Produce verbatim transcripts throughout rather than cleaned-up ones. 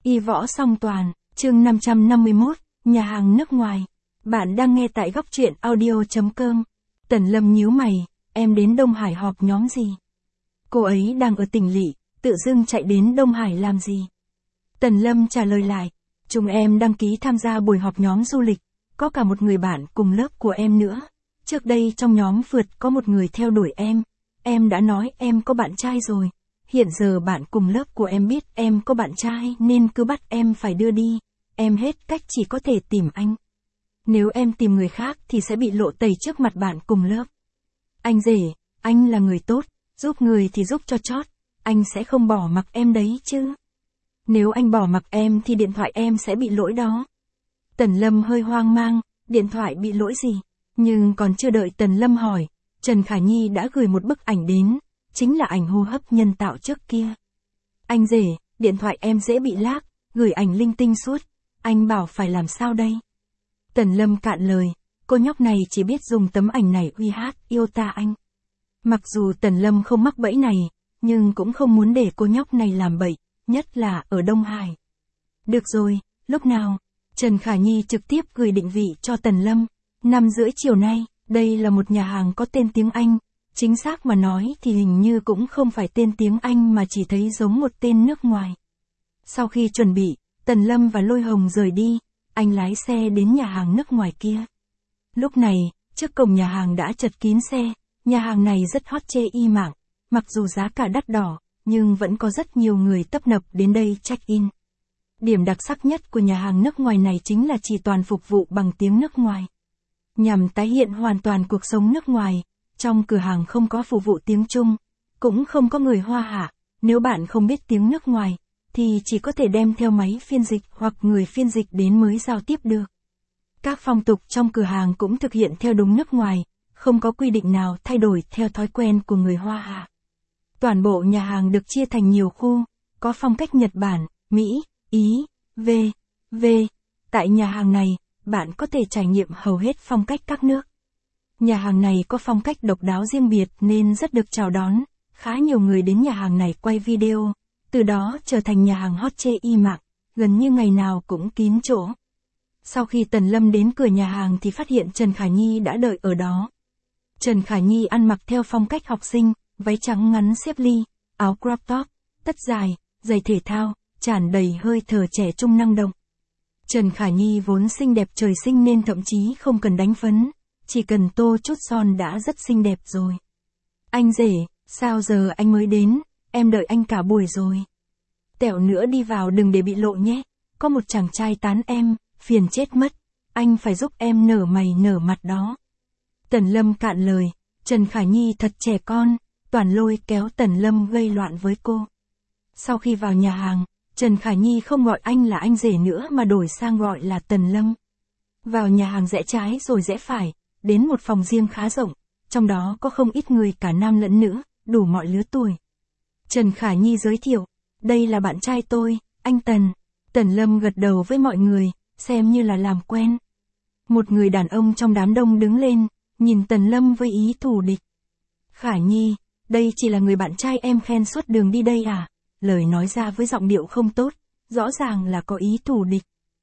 Y Võ Song Toàn, chương năm trăm năm mươi mốt, nhà hàng nước ngoài. Bạn đang nghe tại góc truyện audio chấm com. Tần Lâm nhíu mày, em đến Đông Hải họp nhóm gì? Cô ấy đang ở tỉnh lỵ, tự dưng chạy đến Đông Hải làm gì? Tần Lâm trả lời lại, chúng em đăng ký tham gia buổi họp nhóm du lịch, có cả một người bạn cùng lớp của em nữa. Trước đây trong nhóm phượt có một người theo đuổi em, em đã nói em có bạn trai rồi. Hiện giờ bạn cùng lớp của em biết em có bạn trai nên cứ bắt em phải đưa đi, em hết cách chỉ có thể tìm anh. Nếu em tìm người khác thì sẽ bị lộ tẩy trước mặt bạn cùng lớp. Anh rể, anh là người tốt, giúp người thì giúp cho chót, anh sẽ không bỏ mặc em đấy chứ. Nếu anh bỏ mặc em thì điện thoại em sẽ bị lỗi đó. Tần Lâm hơi hoang mang, điện thoại bị lỗi gì? Nhưng còn chưa đợi Tần Lâm hỏi, Trần Khả Nhi đã gửi một bức ảnh đến, chính là ảnh hô hấp nhân tạo trước kia. Anh rể, điện thoại em dễ bị lag, gửi ảnh linh tinh suốt, anh bảo phải làm sao đây? Tần Lâm cạn lời, cô nhóc này chỉ biết dùng tấm ảnh này uy hát yêu ta anh. Mặc dù Tần Lâm không mắc bẫy này, nhưng cũng không muốn để cô nhóc này làm bậy, nhất là ở Đông Hải. Được rồi, lúc nào? Trần Khả Nhi trực tiếp gửi định vị cho Tần Lâm. Năm rưỡi chiều nay, đây là một nhà hàng có tên tiếng Anh. Chính xác mà nói thì hình như cũng không phải tên tiếng Anh mà chỉ thấy giống một tên nước ngoài. Sau khi chuẩn bị, Tần Lâm và Lôi Hồng rời đi, anh lái xe đến nhà hàng nước ngoài kia. Lúc này, trước cổng nhà hàng đã chật kín xe, nhà hàng này rất hot chê y mạng, mặc dù giá cả đắt đỏ, nhưng vẫn có rất nhiều người tấp nập đến đây check-in. Điểm đặc sắc nhất của nhà hàng nước ngoài này chính là chỉ toàn phục vụ bằng tiếng nước ngoài. Nhằm tái hiện hoàn toàn cuộc sống nước ngoài, trong cửa hàng không có phục vụ tiếng Trung, cũng không có người Hoa hạ, nếu bạn không biết tiếng nước ngoài, thì chỉ có thể đem theo máy phiên dịch hoặc người phiên dịch đến mới giao tiếp được. Các phong tục trong cửa hàng cũng thực hiện theo đúng nước ngoài, không có quy định nào thay đổi theo thói quen của người Hoa hạ. Toàn bộ nhà hàng được chia thành nhiều khu, có phong cách Nhật Bản, Mỹ, Ý, V, V. Tại nhà hàng này, bạn có thể trải nghiệm hầu hết phong cách các nước. Nhà hàng này có phong cách độc đáo riêng biệt nên rất được chào đón, khá nhiều người đến nhà hàng này quay video, từ đó trở thành nhà hàng hot chê y mạng, gần như ngày nào cũng kín chỗ. Sau khi Tần Lâm đến cửa nhà hàng thì phát hiện Trần Khả Nhi đã đợi ở đó. Trần Khả Nhi ăn mặc theo phong cách học sinh, váy trắng ngắn xếp ly, áo crop top, tất dài, giày thể thao, tràn đầy hơi thở trẻ trung năng động. Trần Khả Nhi vốn xinh đẹp trời sinh nên thậm chí không cần đánh phấn, chỉ cần tô chút son đã rất xinh đẹp rồi. Anh rể, sao giờ anh mới đến, em đợi anh cả buổi rồi. Tẹo nữa đi vào đừng để bị lộ nhé, có một chàng trai tán em, phiền chết mất, anh phải giúp em nở mày nở mặt đó. Tần Lâm cạn lời, Trần Khả Nhi thật trẻ con, toàn lôi kéo Tần Lâm gây loạn với cô. Sau khi vào nhà hàng, Trần Khả Nhi không gọi anh là anh rể nữa mà đổi sang gọi là Tần Lâm. Vào nhà hàng rẽ trái rồi rẽ phải, đến một phòng riêng khá rộng, trong đó có không ít người cả nam lẫn nữ, đủ mọi lứa tuổi. Trần Khả Nhi giới thiệu, đây là bạn trai tôi, anh Tần. Tần Lâm gật đầu với mọi người, xem như là làm quen. Một người đàn ông trong đám đông đứng lên, nhìn Tần Lâm với ý thù địch. Khả Nhi, đây chỉ là người bạn trai em khen suốt đường đi đây à? Lời nói ra với giọng điệu không tốt, rõ ràng là có ý thù địch.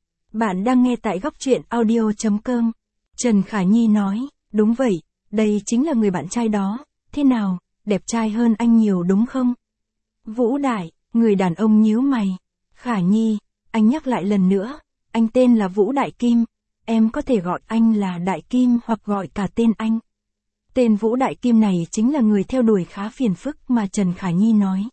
Bạn đang nghe tại góc truyện audio chấm com. Trần Khả Nhi nói, đúng vậy, đây chính là người bạn trai đó, thế nào, đẹp trai hơn anh nhiều đúng không? Vũ Đại, người đàn ông nhíu mày. Khả Nhi, anh nhắc lại lần nữa, anh tên là Vũ Đại Kim, em có thể gọi anh là Đại Kim hoặc gọi cả tên anh. Tên Vũ Đại Kim này chính là người theo đuổi khá phiền phức mà Trần Khả Nhi nói.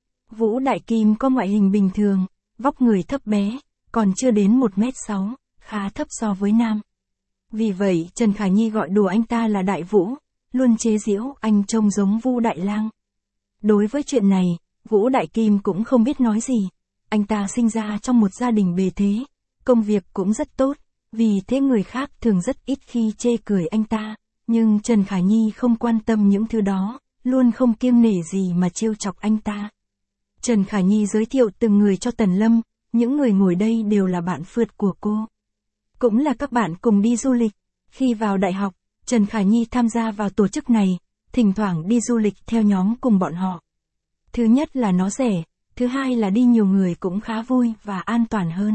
Vũ Đại Kim có ngoại hình bình thường, vóc người thấp bé, còn chưa đến một mét sáu, khá thấp so với nam. Vì vậy Trần Khả Nhi gọi đùa anh ta là Đại Vũ, luôn chế giễu anh trông giống Vu Đại Lang. Đối với chuyện này, Vũ Đại Kim cũng không biết nói gì, anh ta sinh ra trong một gia đình bề thế, công việc cũng rất tốt, vì thế người khác thường rất ít khi chê cười anh ta, nhưng Trần Khả Nhi không quan tâm những thứ đó, luôn không kiêng nể gì mà trêu chọc anh ta. Trần Khả Nhi giới thiệu từng người cho Tần Lâm, những người ngồi đây đều là bạn phượt của cô. Cũng là các bạn cùng đi du lịch. Khi vào đại học, Trần Khả Nhi tham gia vào tổ chức này, thỉnh thoảng đi du lịch theo nhóm cùng bọn họ. Thứ nhất là nó rẻ, thứ hai là đi nhiều người cũng khá vui và an toàn hơn.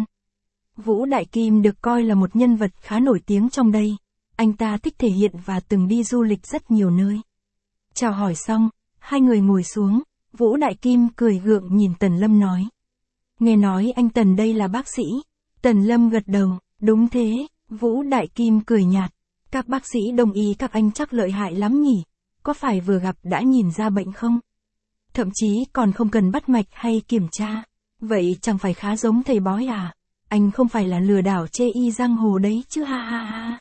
Vũ Đại Kim được coi là một nhân vật khá nổi tiếng trong đây. Anh ta thích thể hiện và từng đi du lịch rất nhiều nơi. Chào hỏi xong, hai người ngồi xuống, Vũ Đại Kim cười gượng nhìn Tần Lâm nói. Nghe nói anh Tần đây là bác sĩ. Tần Lâm gật đầu, đúng thế, Vũ Đại Kim cười nhạt. Các bác sĩ đông y các anh chắc lợi hại lắm nhỉ, có phải vừa gặp đã nhìn ra bệnh không? Thậm chí còn không cần bắt mạch hay kiểm tra. Vậy chẳng phải khá giống thầy bói à? Anh không phải là lừa đảo chê y giang hồ đấy chứ ha ha ha.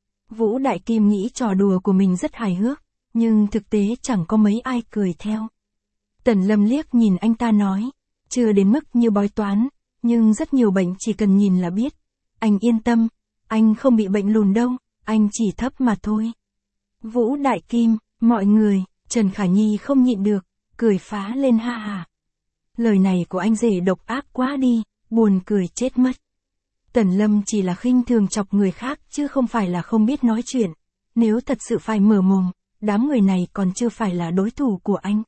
Vũ Đại Kim nghĩ trò đùa của mình rất hài hước, nhưng thực tế chẳng có mấy ai cười theo. Tần Lâm liếc nhìn anh ta nói, chưa đến mức như bói toán, nhưng rất nhiều bệnh chỉ cần nhìn là biết. Anh yên tâm, anh không bị bệnh lùn đâu, anh chỉ thấp mà thôi. Vũ Đại Kim, mọi người, Trần Khả Nhi không nhịn được, cười phá lên ha ha. Lời này của anh rể độc ác quá đi, buồn cười chết mất. Tần Lâm chỉ là khinh thường chọc người khác chứ không phải là không biết nói chuyện. Nếu thật sự phải mở mồm, đám người này còn chưa phải là đối thủ của anh.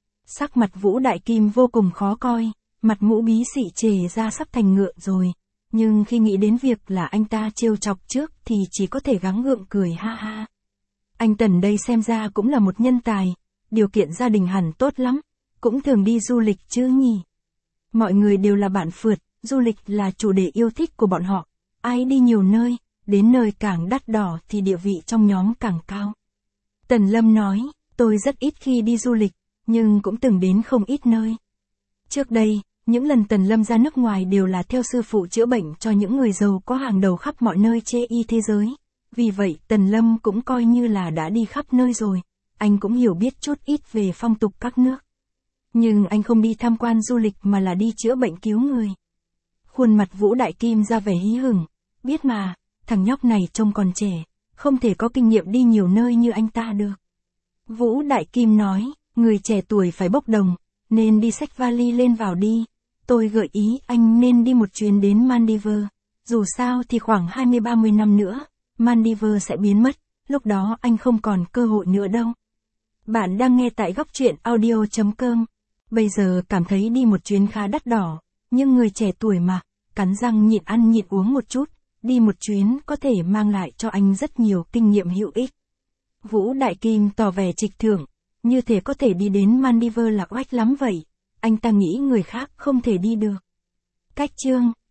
Sắc mặt Vũ Đại Kim vô cùng khó coi, mặt mũi bí xị chề ra sắp thành ngựa rồi. Nhưng khi nghĩ đến việc là anh ta trêu chọc trước thì chỉ có thể gắng gượng cười ha ha. Anh Tần đây xem ra cũng là một nhân tài, điều kiện gia đình hẳn tốt lắm, cũng thường đi du lịch chứ nhỉ. Mọi người đều là bạn phượt, du lịch là chủ đề yêu thích của bọn họ. Ai đi nhiều nơi, đến nơi càng đắt đỏ thì địa vị trong nhóm càng cao. Tần Lâm nói, tôi rất ít khi đi du lịch, nhưng cũng từng đến không ít nơi. Trước đây, những lần Tần Lâm ra nước ngoài đều là theo sư phụ chữa bệnh cho những người giàu có hàng đầu khắp mọi nơi chê y thế giới. Vì vậy Tần Lâm cũng coi như là đã đi khắp nơi rồi, anh cũng hiểu biết chút ít về phong tục các nước. Nhưng anh không đi tham quan du lịch mà là đi chữa bệnh cứu người. Khuôn mặt Vũ Đại Kim ra vẻ hí hửng, biết mà, thằng nhóc này trông còn trẻ, không thể có kinh nghiệm đi nhiều nơi như anh ta được. Vũ Đại Kim nói, người trẻ tuổi phải bốc đồng, nên đi xách vali lên vào đi. Tôi gợi ý anh nên đi một chuyến đến Maldives, dù sao thì khoảng hai mươi ba mươi năm nữa, Maldives sẽ biến mất, lúc đó anh không còn cơ hội nữa đâu. Bạn đang nghe tại góc truyện audio chấm com. Bây giờ cảm thấy đi một chuyến khá đắt đỏ, nhưng người trẻ tuổi mà, cắn răng nhịn ăn nhịn uống một chút, đi một chuyến có thể mang lại cho anh rất nhiều kinh nghiệm hữu ích. Vũ Đại Kim tỏ vẻ trịch thượng, như thể có thể đi đến Maldives là oách lắm vậy, anh ta nghĩ người khác không thể đi được. Cách chương